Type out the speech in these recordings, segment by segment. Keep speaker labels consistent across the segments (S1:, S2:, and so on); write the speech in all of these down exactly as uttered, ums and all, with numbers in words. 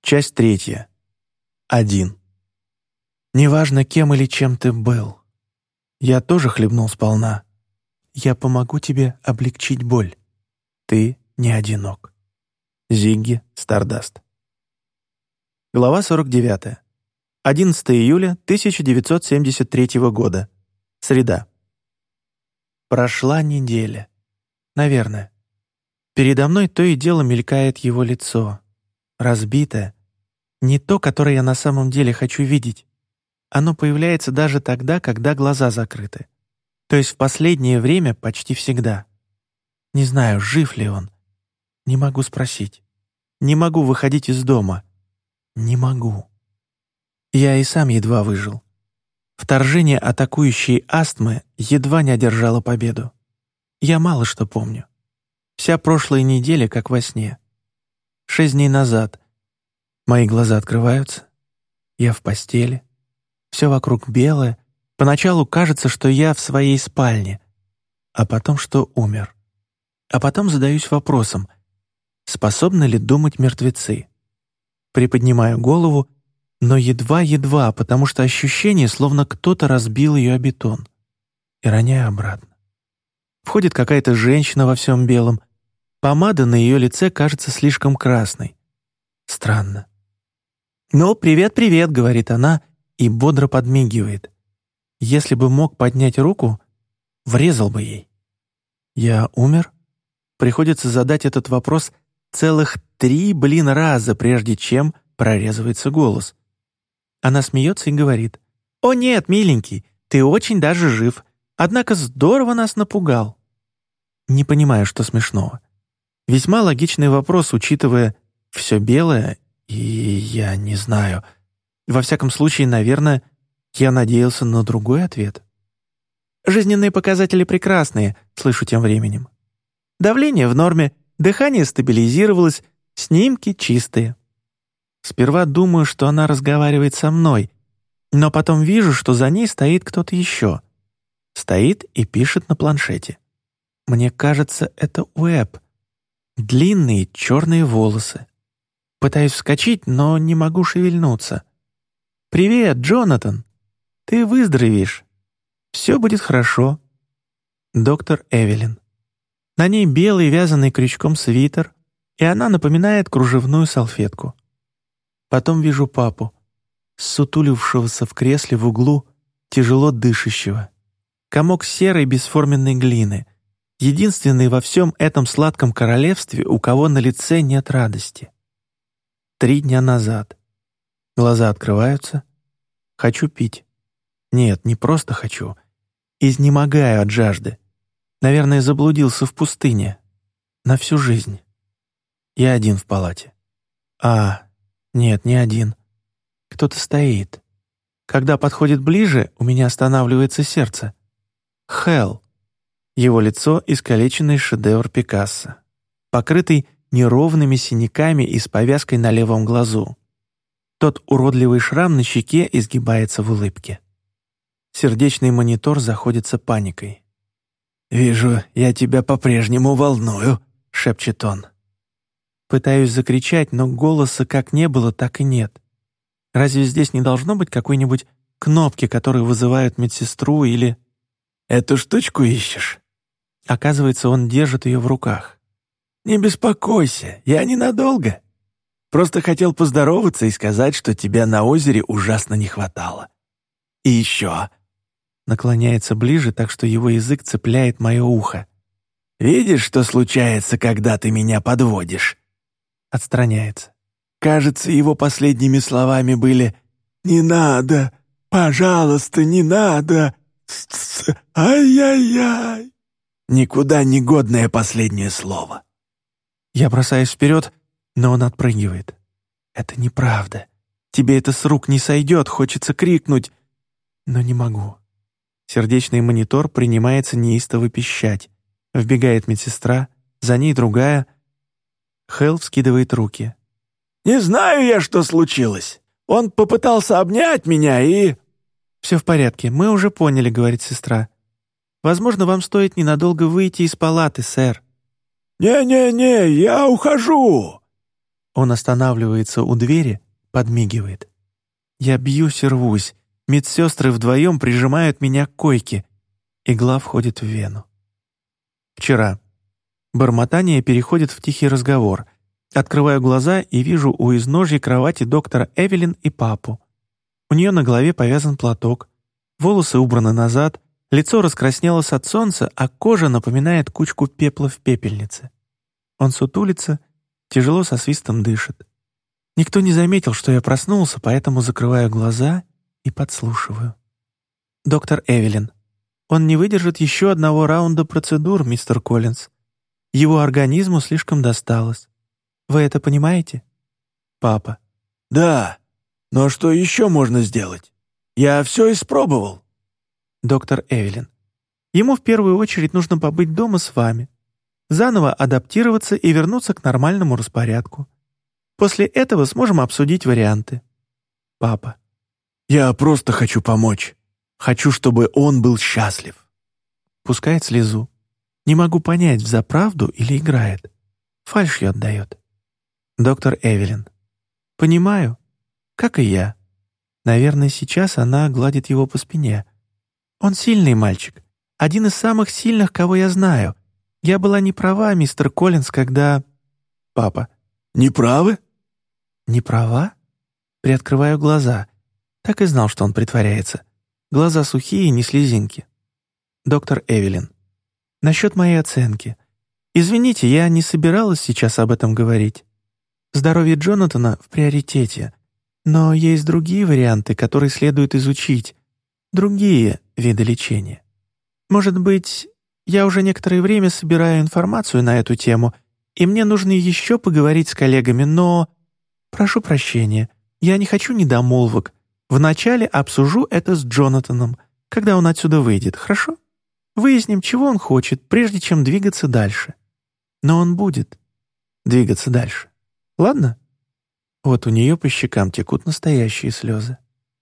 S1: Часть третья. Один. Неважно, кем или чем ты был. Я тоже хлебнул сполна. Я помогу тебе облегчить боль. Ты не одинок. Зигги Стардаст. Глава сорок девятая. одиннадцатого июля тысяча девятьсот семьдесят третьего года. Среда. Прошла неделя. Наверное. Передо мной то и дело мелькает его лицо. Разбитое. Не то, которое я на самом деле хочу видеть. Оно появляется даже тогда, когда глаза закрыты. То есть в последнее время почти всегда. Не знаю, жив ли он. Не могу спросить. Не могу выходить из дома. Не могу. Я и сам едва выжил. Вторжение атакующей астмы едва не одержало победу. Я мало что помню. Вся прошлая неделя как во сне. Шесть дней назад. Мои глаза открываются. Я в постели. Все вокруг белое. Поначалу кажется, что я в своей спальне. А потом, что умер. А потом задаюсь вопросом, способны ли думать мертвецы? Приподнимаю голову, но едва-едва, потому что ощущение, словно кто-то разбил ее о бетон. И роняю обратно. Входит какая-то женщина во всем белом. Помада на ее лице кажется слишком красной. Странно. «Ну, привет-привет», — говорит она и бодро подмигивает. Если бы мог поднять руку, врезал бы ей. Я умер? Приходится задать этот вопрос целых три, блин, раза, прежде чем прорезывается голос. Она смеется и говорит: «О нет, миленький, ты очень даже жив, однако здорово нас напугал». Не понимаю, что смешного. Весьма логичный вопрос, учитывая все белое, и я не знаю. Во всяком случае, наверное, я надеялся на другой ответ. «Жизненные показатели прекрасные», — слышу тем временем. «Давление в норме, дыхание стабилизировалось, снимки чистые». Сперва думаю, что она разговаривает со мной, но потом вижу, что за ней стоит кто-то еще. Стоит и пишет на планшете. Мне кажется, это Уэбб. Длинные черные волосы. Пытаюсь вскочить, но не могу шевельнуться. «Привет, Джонатан! Ты выздоровеешь. Все будет хорошо». Доктор Эвелин. На ней белый вязаный крючком свитер, и она напоминает кружевную салфетку. Потом вижу папу, ссутулившегося в кресле в углу, тяжело дышащего. Комок серой бесформенной глины. Единственный во всем этом сладком королевстве, у кого на лице нет радости. Три дня назад. Глаза открываются. Хочу пить. Нет, не просто хочу. Изнемогаю от жажды. Наверное, заблудился в пустыне. На всю жизнь. Я один в палате. А, нет, не один. Кто-то стоит. Когда подходит ближе, у меня останавливается сердце. Хелл. Его лицо — искалеченный шедевр Пикассо, покрытый неровными синяками и с повязкой на левом глазу. Тот уродливый шрам на щеке изгибается в улыбке. Сердечный монитор заходится паникой. «Вижу, я тебя по-прежнему волную», — шепчет он. Пытаюсь закричать, но голоса как не было, так и нет. Разве здесь не должно быть какой-нибудь кнопки, которые вызывают медсестру или... «Эту штучку ищешь?» Оказывается, он держит ее в руках. «Не беспокойся, я ненадолго. Просто хотел поздороваться и сказать, что тебя на озере ужасно не хватало. И еще...» Наклоняется ближе, так что его язык цепляет мое ухо. «Видишь, что случается, когда ты меня подводишь?» Отстраняется. Кажется, его последними словами были «Не надо, пожалуйста, не надо, ай-яй-яй». Никуда не годное последнее слово. Я бросаюсь вперед, но он отпрыгивает. «Это неправда. Тебе это с рук не сойдет», хочется крикнуть, но не могу. Сердечный монитор принимается неистово пищать. Вбегает медсестра, за ней другая. Хелл вскидывает руки. «Не знаю я, что случилось. Он попытался обнять меня и...» «Все в порядке, мы уже поняли», — говорит сестра. «Возможно, вам стоит ненадолго выйти из палаты, сэр». «Не-не-не, я ухожу!» Он останавливается у двери, подмигивает. Я бьюсь и рвусь. Медсестры вдвоем прижимают меня к койке. Игла входит в вену. Вчера. Бормотание переходит в тихий разговор. Открываю глаза и вижу у изножья кровати доктора Эвелин и папу. У нее на голове повязан платок, волосы убраны назад, лицо раскраснелось от солнца, а кожа напоминает кучку пепла в пепельнице. Он сутулится, тяжело со свистом дышит. Никто не заметил, что я проснулся, поэтому закрываю глаза и подслушиваю. «Доктор Эвелин, он не выдержит еще одного раунда процедур, мистер Коллинз. Его организму слишком досталось. Вы это понимаете?» Папа.
S2: «Да, но что еще можно сделать? Я все испробовал».
S1: Доктор Эвелин. «Ему в первую очередь нужно побыть дома с вами, заново адаптироваться и вернуться к нормальному распорядку. После этого сможем обсудить варианты». Папа.
S2: «Я просто хочу помочь. Хочу, чтобы он был счастлив».
S1: Пускает слезу. Не могу понять, взаправду или играет. Фальшью отдает. Доктор Эвелин. «Понимаю. Как и я. Наверное, сейчас она гладит его по спине. Он сильный мальчик. Один из самых сильных, кого я знаю. Я была не права, мистер Коллинз, когда...» Папа.
S2: «Не правы?»
S1: «Не права?» Приоткрываю глаза. Так и знал, что он притворяется. Глаза сухие, не слезинки. Доктор Эвелин. «Насчет моей оценки. Извините, я не собиралась сейчас об этом говорить. Здоровье Джонатана в приоритете. Но есть другие варианты, которые следует изучить. Другие виды лечения. Может быть, я уже некоторое время собираю информацию на эту тему, и мне нужно еще поговорить с коллегами, но... Прошу прощения, я не хочу недомолвок. Вначале обсужу это с Джонатаном, когда он отсюда выйдет, хорошо? Выясним, чего он хочет, прежде чем двигаться дальше. Но он будет двигаться дальше. Ладно?» Вот у нее по щекам текут настоящие слезы.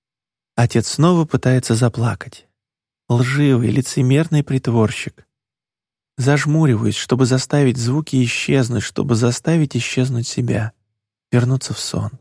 S1: Отец снова пытается заплакать. Лживый, лицемерный притворщик. Зажмуриваюсь, чтобы заставить звуки исчезнуть, чтобы заставить исчезнуть себя, вернуться в сон.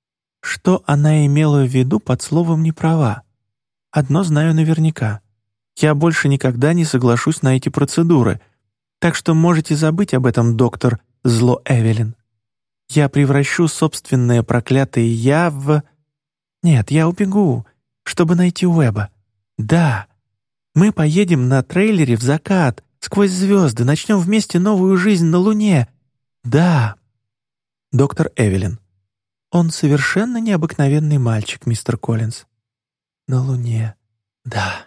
S1: Что она имела в виду под словом «не права»? Одно знаю наверняка. Я больше никогда не соглашусь на эти процедуры, так что можете забыть об этом, доктор Зло Эвелин. Я превращу собственное проклятое «я» в... Нет, я убегу, чтобы найти Уэба. Да, мы поедем на трейлере в закат, сквозь звезды, начнем вместе новую жизнь на Луне. Да. Доктор Эвелин. Он совершенно необыкновенный мальчик, мистер Коллинз. На Луне. Да.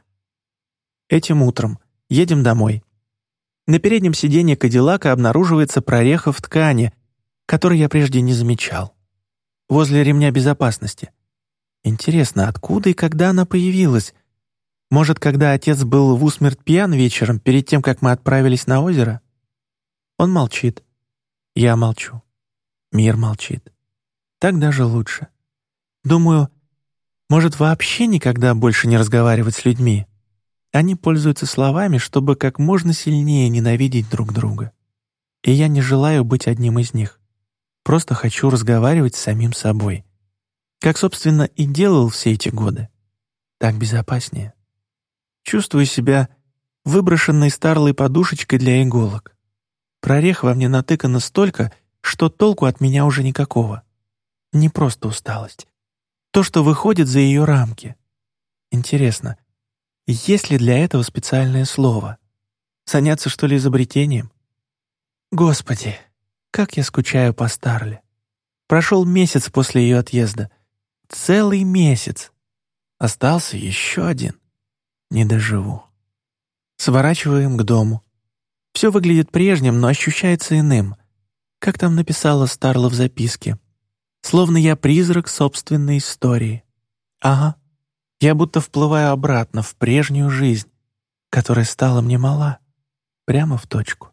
S1: Этим утром едем домой. На переднем сиденье Кадиллака обнаруживается прореха в ткани, который я прежде не замечал. Возле ремня безопасности. Интересно, откуда и когда она появилась? Может, когда отец был в усмерть пьян вечером, перед тем, как мы отправились на озеро? Он молчит. Я молчу. Мир молчит. Так даже лучше. Думаю, может, вообще никогда больше не разговаривать с людьми? Они пользуются словами, чтобы как можно сильнее ненавидеть друг друга. И я не желаю быть одним из них. Просто хочу разговаривать с самим собой. Как, собственно, и делал все эти годы. Так безопаснее. Чувствую себя выброшенной старлой подушечкой для иголок. Прорех во мне натыкано столько, что толку от меня уже никакого. Не просто усталость. То, что выходит за ее рамки. Интересно, есть ли для этого специальное слово? Заняться, что ли, изобретением? Господи, как я скучаю по Старле. Прошел месяц после ее отъезда. Целый месяц. Остался еще один. Не доживу. Сворачиваем к дому. Все выглядит прежним, но ощущается иным. Как там написала Старла в записке. Словно я призрак собственной истории. Ага. Я будто вплываю обратно в прежнюю жизнь, которая стала мне мала. Прямо в точку.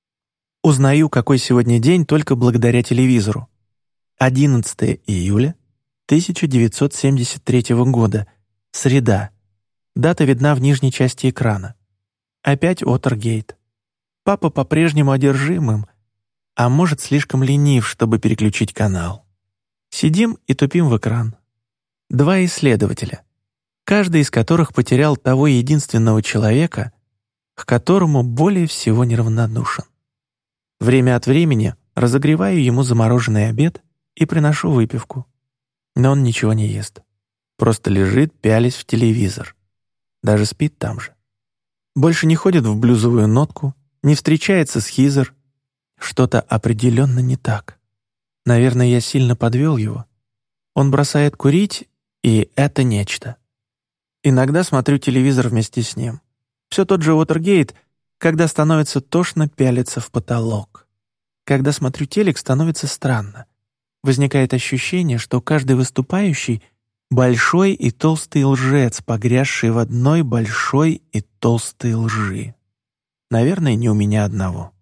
S1: Узнаю, какой сегодня день, только благодаря телевизору. одиннадцатое июля тысяча девятьсот семьдесят третьего года. Среда. Дата видна в нижней части экрана. Опять Уотергейт. Папа по-прежнему одержимым, а может, слишком ленив, чтобы переключить канал. Сидим и тупим в экран. Два исследователя, каждый из которых потерял того единственного человека, к которому более всего неравнодушен. Время от времени разогреваю ему замороженный обед и приношу выпивку. Но он ничего не ест. Просто лежит, пялясь в телевизор. Даже спит там же. Больше не ходит в блюзовую нотку, не встречается с Хизер. Что-то определенно не так. Наверное, я сильно подвел его. Он бросает курить, и это нечто. Иногда смотрю телевизор вместе с ним. Все тот же Уотергейт, когда становится тошно пялиться в потолок. Когда смотрю телек, становится странно. Возникает ощущение, что каждый выступающий — большой и толстый лжец, погрязший в одной большой и толстой лжи. Наверное, не у меня одного.